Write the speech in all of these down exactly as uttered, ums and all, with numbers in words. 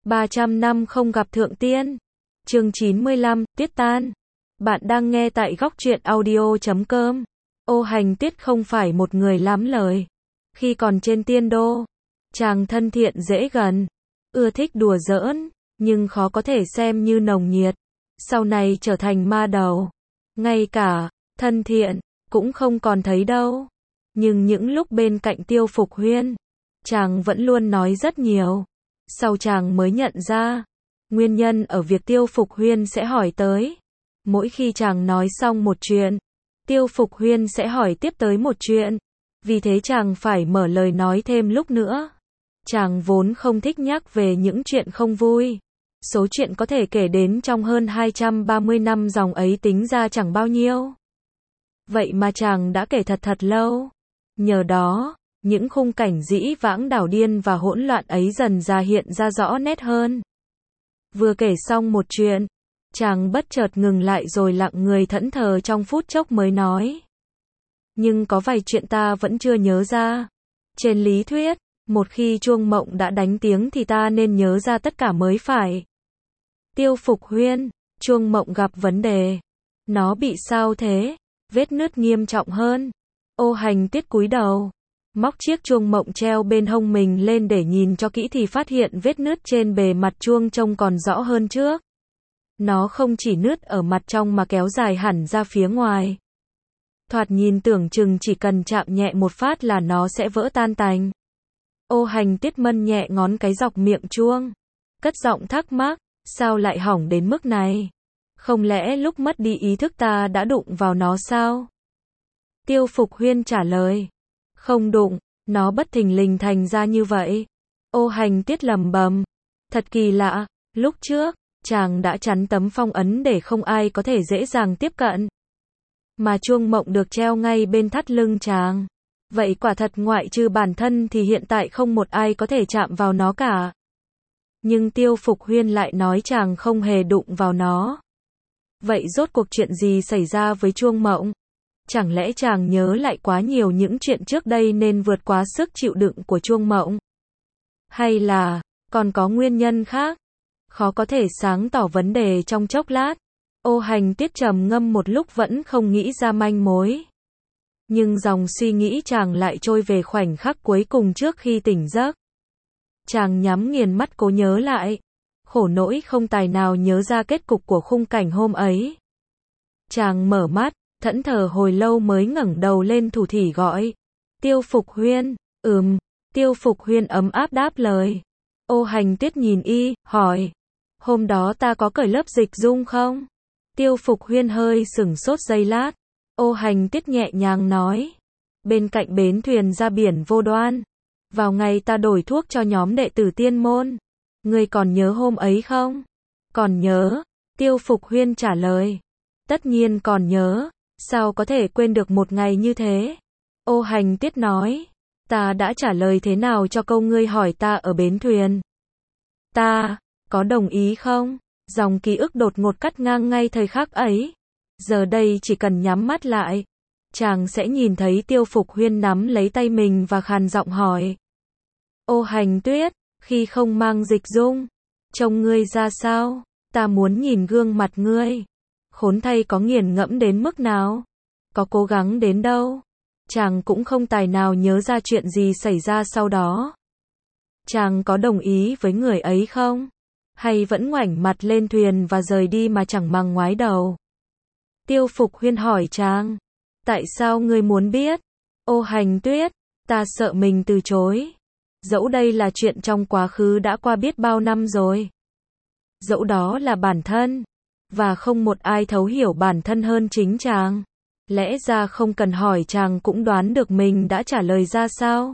ba trăm năm không gặp thượng tiên. Chương chín mươi lăm, Tiết tan. Bạn đang nghe tại góc truyện audio chấm com. Ô Hành Tiết không phải một người lắm lời. Khi còn trên tiên đô, chàng thân thiện dễ gần, ưa thích đùa giỡn, nhưng khó có thể xem như nồng nhiệt. Sau này trở thành ma đầu, ngay cả thân thiện cũng không còn thấy đâu. Nhưng những lúc bên cạnh Tiêu Phục Huyên, chàng vẫn luôn nói rất nhiều. Sau chàng mới nhận ra, nguyên nhân ở việc Tiêu Phục Huyên sẽ hỏi tới. Mỗi khi chàng nói xong một chuyện, Tiêu Phục Huyên sẽ hỏi tiếp tới một chuyện. Vì thế chàng phải mở lời nói thêm lúc nữa. Chàng vốn không thích nhắc về những chuyện không vui. Số chuyện có thể kể đến trong hơn hai trăm ba mươi năm dòng ấy tính ra chẳng bao nhiêu. Vậy mà chàng đã kể thật thật lâu. Nhờ đó, những khung cảnh dĩ vãng đảo điên và hỗn loạn ấy dần ra hiện ra rõ nét hơn. Vừa kể xong một chuyện, chàng bất chợt ngừng lại rồi lặng người thẫn thờ trong phút chốc mới nói. Nhưng có vài chuyện ta vẫn chưa nhớ ra. Trên lý thuyết, một khi chuông mộng đã đánh tiếng thì ta nên nhớ ra tất cả mới phải. Tiêu Phục Huyên, chuông mộng gặp vấn đề. Nó bị sao thế? Vết nứt nghiêm trọng hơn. Ô Hành Tiết cúi đầu, móc chiếc chuông mộng treo bên hông mình lên để nhìn cho kỹ thì phát hiện vết nứt trên bề mặt chuông trông còn rõ hơn trước. Nó không chỉ nứt ở mặt trong mà kéo dài hẳn ra phía ngoài. Thoạt nhìn tưởng chừng chỉ cần chạm nhẹ một phát là nó sẽ vỡ tan tành. Ô Hành Tiết mân nhẹ ngón cái dọc miệng chuông, cất giọng thắc mắc, sao lại hỏng đến mức này? Không lẽ lúc mất đi ý thức ta đã đụng vào nó sao? Tiêu Phục Huyên trả lời, không đụng, nó bất thình lình thành ra như vậy. Ô Hành Tiết lẩm bẩm, thật kỳ lạ, lúc trước, chàng đã chắn tấm phong ấn để không ai có thể dễ dàng tiếp cận. Mà chuông mộng được treo ngay bên thắt lưng chàng. Vậy quả thật ngoại trừ bản thân thì hiện tại không một ai có thể chạm vào nó cả. Nhưng Tiêu Phục Huyên lại nói chàng không hề đụng vào nó. Vậy rốt cuộc chuyện gì xảy ra với chuông mộng? Chẳng lẽ chàng nhớ lại quá nhiều những chuyện trước đây nên vượt quá sức chịu đựng của chuông mộng? Hay là, còn có nguyên nhân khác? Khó có thể sáng tỏ vấn đề trong chốc lát. Ô Hành Tiết trầm ngâm một lúc vẫn không nghĩ ra manh mối. Nhưng dòng suy nghĩ chàng lại trôi về khoảnh khắc cuối cùng trước khi tỉnh giấc. Chàng nhắm nghiền mắt cố nhớ lại. Khổ nỗi không tài nào nhớ ra kết cục của khung cảnh hôm ấy. Chàng mở mắt, thẫn thờ hồi lâu mới ngẩng đầu lên thủ thỉ gọi. Tiêu Phục Huyên, ừm, Tiêu Phục Huyên ấm áp đáp lời. Ô Hành Tiết nhìn y, hỏi. Hôm đó ta có cởi lớp dịch dung không? Tiêu Phục Huyên hơi sửng sốt giây lát. Ô Hành Tiết nhẹ nhàng nói. Bên cạnh bến thuyền ra biển Vô Đoan. Vào ngày ta đổi thuốc cho nhóm đệ tử tiên môn. Ngươi còn nhớ hôm ấy không? Còn nhớ. Tiêu Phục Huyên trả lời. Tất nhiên còn nhớ. Sao có thể quên được một ngày như thế? Ô Hành Tiết nói. Ta đã trả lời thế nào cho câu ngươi hỏi ta ở bến thuyền? Ta, có đồng ý không? Dòng ký ức đột ngột cắt ngang ngay thời khắc ấy. Giờ đây chỉ cần nhắm mắt lại, chàng sẽ nhìn thấy Tiêu Phục Huyên nắm lấy tay mình và khàn giọng hỏi. Ô Hành Tuyết, khi không mang dịch dung, trông ngươi ra sao? Ta muốn nhìn gương mặt ngươi. Khốn thay có nghiền ngẫm đến mức nào? Có cố gắng đến đâu? Chàng cũng không tài nào nhớ ra chuyện gì xảy ra sau đó. Chàng có đồng ý với người ấy không? Hay vẫn ngoảnh mặt lên thuyền và rời đi mà chẳng màng ngoái đầu? Tiêu Phục Huyên hỏi chàng. Tại sao ngươi muốn biết? Ô Hành Tuyết, ta sợ mình từ chối. Dẫu đây là chuyện trong quá khứ đã qua biết bao năm rồi. Dẫu đó là bản thân. Và không một ai thấu hiểu bản thân hơn chính chàng. Lẽ ra không cần hỏi chàng cũng đoán được mình đã trả lời ra sao.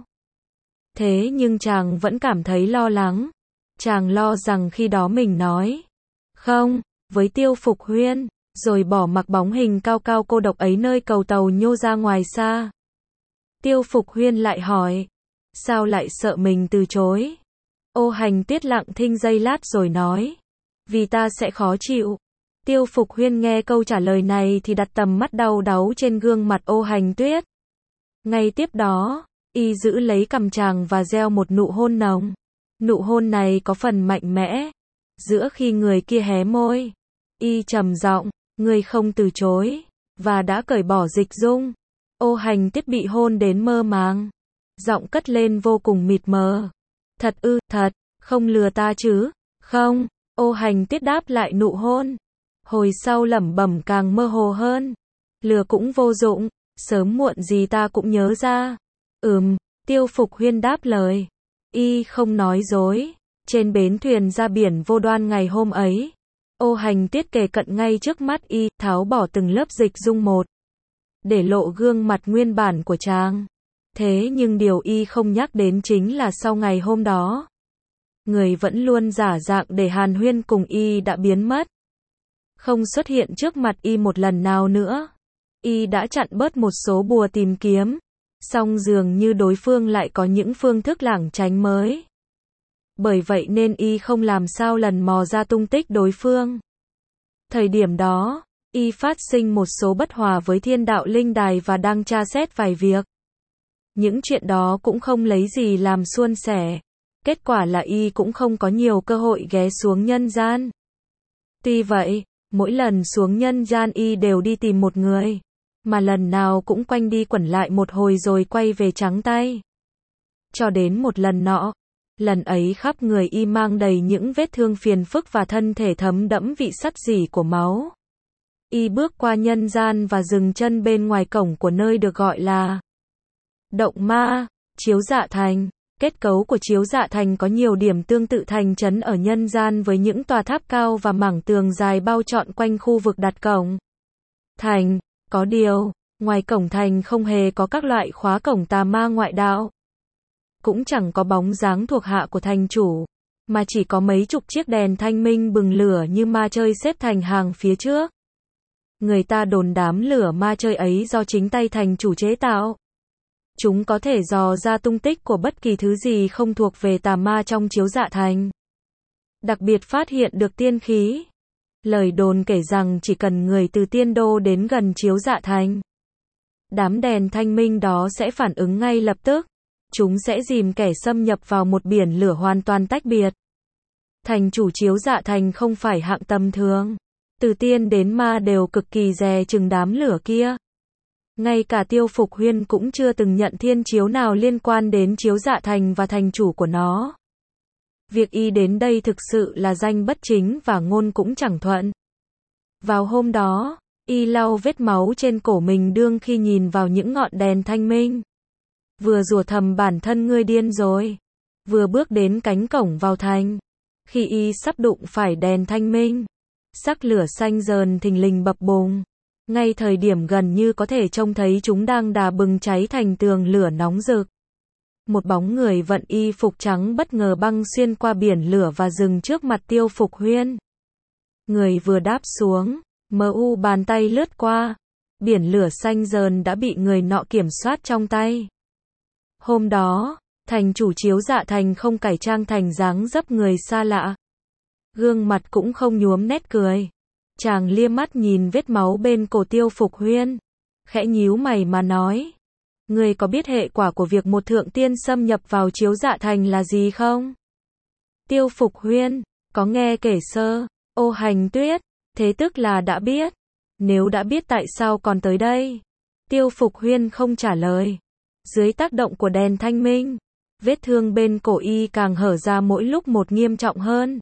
Thế nhưng chàng vẫn cảm thấy lo lắng. Chàng lo rằng khi đó mình nói không với Tiêu Phục Huyên, rồi bỏ mặc bóng hình cao cao cô độc ấy nơi cầu tàu nhô ra ngoài xa. Tiêu Phục Huyên lại hỏi. Sao lại sợ mình từ chối? Ô Hành Tiết lặng thinh giây lát rồi nói. Vì ta sẽ khó chịu. Tiêu Phục Huyên nghe câu trả lời này thì đặt tầm mắt đau đáu trên gương mặt Ô Hành Tuyết. Ngay tiếp đó, y giữ lấy cằm chàng và gieo một nụ hôn nồng. Nụ hôn này có phần mạnh mẽ. Giữa khi người kia hé môi, y trầm giọng, ngươi không từ chối, và đã cởi bỏ dịch dung. Ô Hành Tiết bị hôn đến mơ màng. Giọng cất lên vô cùng mịt mờ. Thật ư, thật, không lừa ta chứ? Không, Ô Hành Tiết đáp lại nụ hôn. Hồi sau lẩm bẩm càng mơ hồ hơn. Lừa cũng vô dụng, sớm muộn gì ta cũng nhớ ra. Ừm, Tiêu Phục Huyên đáp lời. Y không nói dối. Trên bến thuyền ra biển Vô Đoan ngày hôm ấy, Ô Hành Tiết kề cận ngay trước mắt y, tháo bỏ từng lớp dịch dung một, để lộ gương mặt nguyên bản của chàng. Thế nhưng điều y không nhắc đến chính là sau ngày hôm đó, người vẫn luôn giả dạng để hàn huyên cùng y đã biến mất. Không xuất hiện trước mặt y một lần nào nữa. Y đã chặn bớt một số bùa tìm kiếm, song dường như đối phương lại có những phương thức lảng tránh mới. Bởi vậy nên y không làm sao lần mò ra tung tích đối phương. Thời điểm đó, y phát sinh một số bất hòa với Thiên Đạo Linh Đài và đang tra xét vài việc. Những chuyện đó cũng không lấy gì làm suôn sẻ. Kết quả là y cũng không có nhiều cơ hội ghé xuống nhân gian. Tuy vậy, mỗi lần xuống nhân gian y đều đi tìm một người, mà lần nào cũng quanh đi quẩn lại một hồi rồi quay về trắng tay. Cho đến một lần nọ, lần ấy khắp người y mang đầy những vết thương phiền phức và thân thể thấm đẫm vị sắt rỉ của máu. Y bước qua nhân gian và dừng chân bên ngoài cổng của nơi được gọi là Động Ma, Chiếu Dạ Thành. Kết cấu của Chiếu Dạ Thành có nhiều điểm tương tự thành trấn ở nhân gian với những tòa tháp cao và mảng tường dài bao trọn quanh khu vực đặt cổng thành. Có điều, ngoài cổng thành không hề có các loại khóa cổng tà ma ngoại đạo. Cũng chẳng có bóng dáng thuộc hạ của thành chủ, mà chỉ có mấy chục chiếc đèn thanh minh bừng lửa như ma chơi xếp thành hàng phía trước. Người ta đồn đám lửa ma chơi ấy do chính tay thành chủ chế tạo. Chúng có thể dò ra tung tích của bất kỳ thứ gì không thuộc về tà ma trong Chiếu Dạ Thành. Đặc biệt phát hiện được tiên khí. Lời đồn kể rằng chỉ cần người từ tiên đô đến gần Chiếu Dạ Thành, đám đèn thanh minh đó sẽ phản ứng ngay lập tức. Chúng sẽ dìm kẻ xâm nhập vào một biển lửa hoàn toàn tách biệt. Thành chủ Chiếu Dạ Thành không phải hạng tầm thường. Từ tiên đến ma đều cực kỳ dè chừng đám lửa kia. Ngay cả Tiêu Phục Huyên cũng chưa từng nhận thiên chiếu nào liên quan đến Chiếu Dạ Thành và thành chủ của nó. Việc y đến đây thực sự là danh bất chính và ngôn cũng chẳng thuận. Vào hôm đó, y lau vết máu trên cổ mình đương khi nhìn vào những ngọn đèn thanh minh. Vừa rủa thầm bản thân ngươi điên rồi. Vừa bước đến cánh cổng vào thành. Khi y sắp đụng phải đèn thanh minh, sắc lửa xanh dờn thình lình bập bùng. Ngay thời điểm gần như có thể trông thấy chúng đang đà bừng cháy thành tường lửa nóng rực. Một bóng người vận y phục trắng bất ngờ băng xuyên qua biển lửa và dừng trước mặt Tiêu Phục Huyên. Người vừa đáp xuống, mờ u bàn tay lướt qua. Biển lửa xanh dờn đã bị người nọ kiểm soát trong tay. Hôm đó, thành chủ Chiếu Dạ Thành không cải trang thành dáng dấp người xa lạ. Gương mặt cũng không nhuốm nét cười. Chàng liếc mắt nhìn vết máu bên cổ Tiêu Phục Huyên, khẽ nhíu mày mà nói. Ngươi có biết hệ quả của việc một thượng tiên xâm nhập vào Chiếu Dạ Thành là gì không? Tiêu Phục Huyên, có nghe kể sơ. Ô Hành Tuyết, thế tức là đã biết. Nếu đã biết tại sao còn tới đây? Tiêu Phục Huyên không trả lời. Dưới tác động của đèn thanh minh, vết thương bên cổ y càng hở ra mỗi lúc một nghiêm trọng hơn.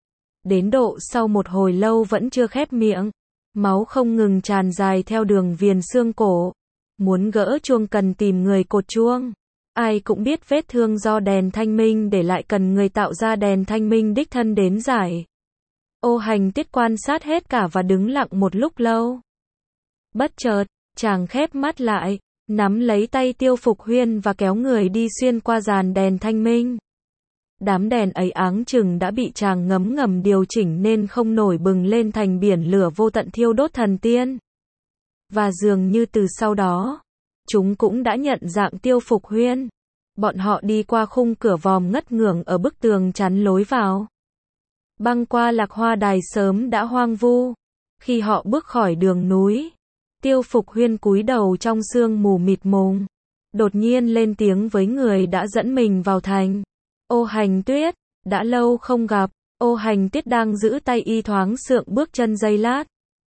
Đến độ sau một hồi lâu vẫn chưa khép miệng, máu không ngừng tràn dài theo đường viền xương cổ. Muốn gỡ chuông cần tìm người cột chuông. Ai cũng biết vết thương do đèn thanh minh để lại cần người tạo ra đèn thanh minh đích thân đến giải. Ô Hành Tiết quan sát hết cả và đứng lặng một lúc lâu. Bất chợt, chàng khép mắt lại, nắm lấy tay Tiêu Phục Huyên và kéo người đi xuyên qua dàn đèn thanh minh. Đám đèn ấy áng chừng đã bị chàng ngấm ngầm điều chỉnh nên không nổi bừng lên thành biển lửa vô tận thiêu đốt thần tiên. Và dường như từ sau đó, chúng cũng đã nhận dạng Tiêu Phục Huyên. Bọn họ đi qua khung cửa vòm ngất ngưởng ở bức tường chắn lối vào. Băng qua Lạc Hoa Đài sớm đã hoang vu. Khi họ bước khỏi đường núi, Tiêu Phục Huyên cúi đầu trong sương mù mịt mùng. Đột nhiên lên tiếng với người đã dẫn mình vào thành. Ô Hành Tuyết, đã lâu không gặp, Ô Hành Tiết đang giữ tay y thoáng sượng bước chân giây lát.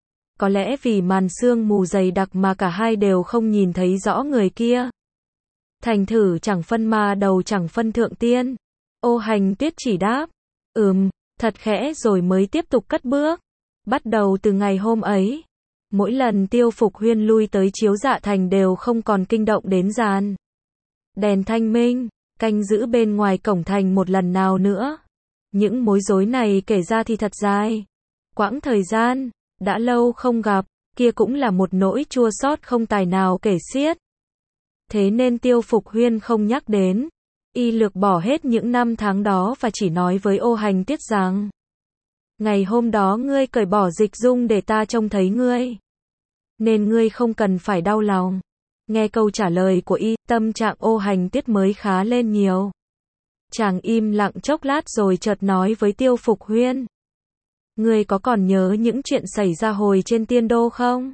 Có lẽ vì màn sương mù dày đặc mà cả hai đều không nhìn thấy rõ người kia. Thành thử chẳng phân ma đầu chẳng phân thượng tiên. Ô Hành Tiết chỉ đáp, ừm, thật khẽ rồi mới tiếp tục cất bước. Bắt đầu từ ngày hôm ấy, mỗi lần Tiêu Phục Huyên lui tới Chiếu Dạ Thành đều không còn kinh động đến giàn đèn thanh minh, canh giữ bên ngoài cổng thành một lần nào nữa. Những mối rối này kể ra thì thật dài. Quãng thời gian, đã lâu không gặp, kia cũng là một nỗi chua xót không tài nào kể xiết. Thế nên Tiêu Phục Huyên không nhắc đến. Y lược bỏ hết những năm tháng đó và chỉ nói với Ô Hành Tiết rằng, ngày hôm đó ngươi cởi bỏ dịch dung để ta trông thấy ngươi, nên ngươi không cần phải đau lòng. Nghe câu trả lời của y, tâm trạng Ô Hành Tiết mới khá lên nhiều. Chàng im lặng chốc lát rồi chợt nói với Tiêu Phục Huyên, ngươi có còn nhớ những chuyện xảy ra hồi trên Tiên Đô không?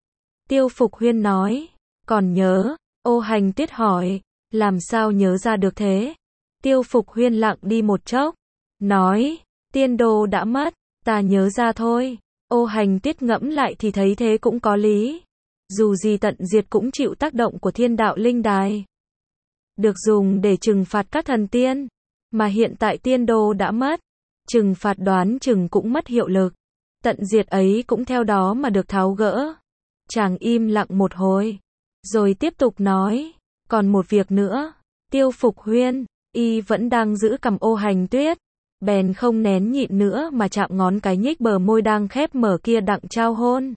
Tiêu Phục Huyên nói, còn nhớ. Ô Hành Tiết hỏi, làm sao nhớ ra được thế? Tiêu Phục Huyên lặng đi một chốc, nói, Tiên Đô đã mất, ta nhớ ra thôi. Ô Hành Tiết ngẫm lại thì thấy thế cũng có lý. Dù gì tận diệt cũng chịu tác động của thiên đạo linh đài, được dùng để trừng phạt các thần tiên, mà hiện tại Tiên Đô đã mất, trừng phạt đoán chừng cũng mất hiệu lực. Tận diệt ấy cũng theo đó mà được tháo gỡ. Chàng im lặng một hồi, rồi tiếp tục nói, còn một việc nữa. Tiêu Phục Huyên, y vẫn đang giữ cằm Ô Hành Tuyết, bèn không nén nhịn nữa mà chạm ngón cái nhích bờ môi đang khép mở kia đặng trao hôn.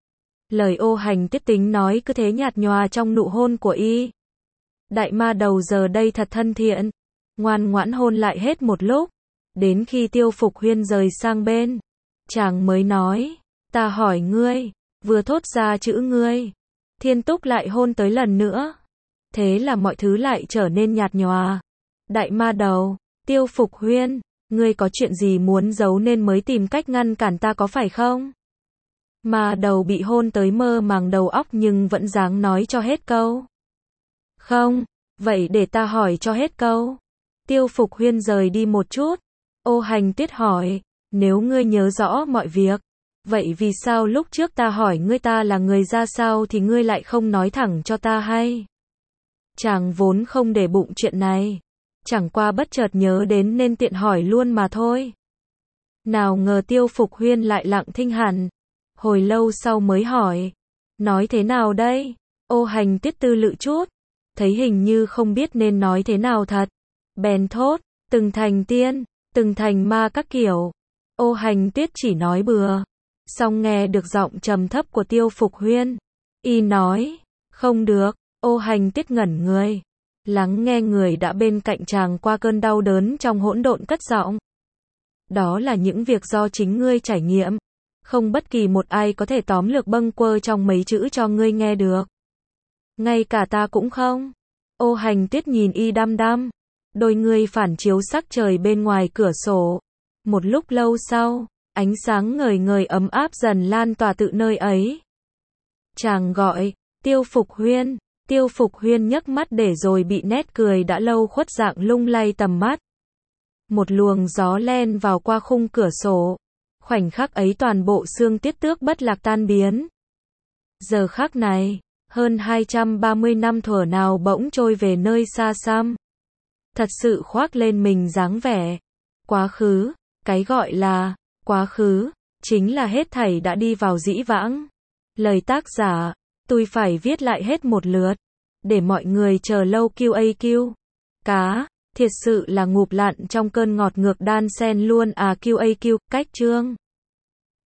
Lời Ô Hành Tiết tính nói cứ thế nhạt nhòa trong nụ hôn của y. Đại ma đầu giờ đây thật thân thiện, ngoan ngoãn hôn lại hết một lúc, đến khi Tiêu Phục Huyên rời sang bên, chàng mới nói, ta hỏi ngươi, vừa thốt ra chữ ngươi, Thiên Túc lại hôn tới lần nữa. Thế là mọi thứ lại trở nên nhạt nhòa. Đại ma đầu, Tiêu Phục Huyên, ngươi có chuyện gì muốn giấu nên mới tìm cách ngăn cản ta có phải không? Ma đầu bị hôn tới mơ màng đầu óc nhưng vẫn dáng nói cho hết câu. Không, vậy để ta hỏi cho hết câu. Tiêu Phục Huyên rời đi một chút. Ô Hành Tiết hỏi, nếu ngươi nhớ rõ mọi việc, vậy vì sao lúc trước ta hỏi ngươi ta là người ra sao thì ngươi lại không nói thẳng cho ta hay? Chàng vốn không để bụng chuyện này, chẳng qua bất chợt nhớ đến nên tiện hỏi luôn mà thôi. Nào ngờ Tiêu Phục Huyên lại lặng thinh hẳn, hồi lâu sau mới hỏi, nói thế nào đây? Ô Hành Tiết tư lự chút, thấy hình như không biết nên nói thế nào thật, bèn thốt, từng thành tiên, từng thành ma các kiểu. Ô Hành Tiết chỉ nói bừa, song nghe được giọng trầm thấp của Tiêu Phục Huyên, y nói, không được. Ô Hành Tiết ngẩn người, lắng nghe người đã bên cạnh chàng qua cơn đau đớn trong hỗn độn cất giọng, đó là những việc do chính ngươi trải nghiệm, không bất kỳ một ai có thể tóm lược bâng quơ trong mấy chữ cho ngươi nghe được. Ngay cả ta cũng không. Ô Hành Tiết nhìn y đăm đăm, đôi ngươi phản chiếu sắc trời bên ngoài cửa sổ. Một lúc lâu sau, ánh sáng ngời ngời ấm áp dần lan tỏa tự nơi ấy. Chàng gọi, Tiêu Phục Huyên. Tiêu Phục Huyên nhấc mắt để rồi bị nét cười đã lâu khuất dạng lung lay tầm mắt. Một luồng gió len vào qua khung cửa sổ. Khoảnh khắc ấy toàn bộ xương tiết tước bất lạc tan biến. Giờ khắc này, hơn hai trăm ba mươi năm thuở nào bỗng trôi về nơi xa xăm. Thật sự khoác lên mình dáng vẻ. Quá khứ, cái gọi là quá khứ, chính là hết thảy đã đi vào dĩ vãng. Lời tác giả, tôi phải viết lại hết một lượt, để mọi người chờ lâu Q A Q. Cá, thiệt sự là ngụp lặn trong cơn ngọt ngược đan xen luôn à Q A Q, cách chương.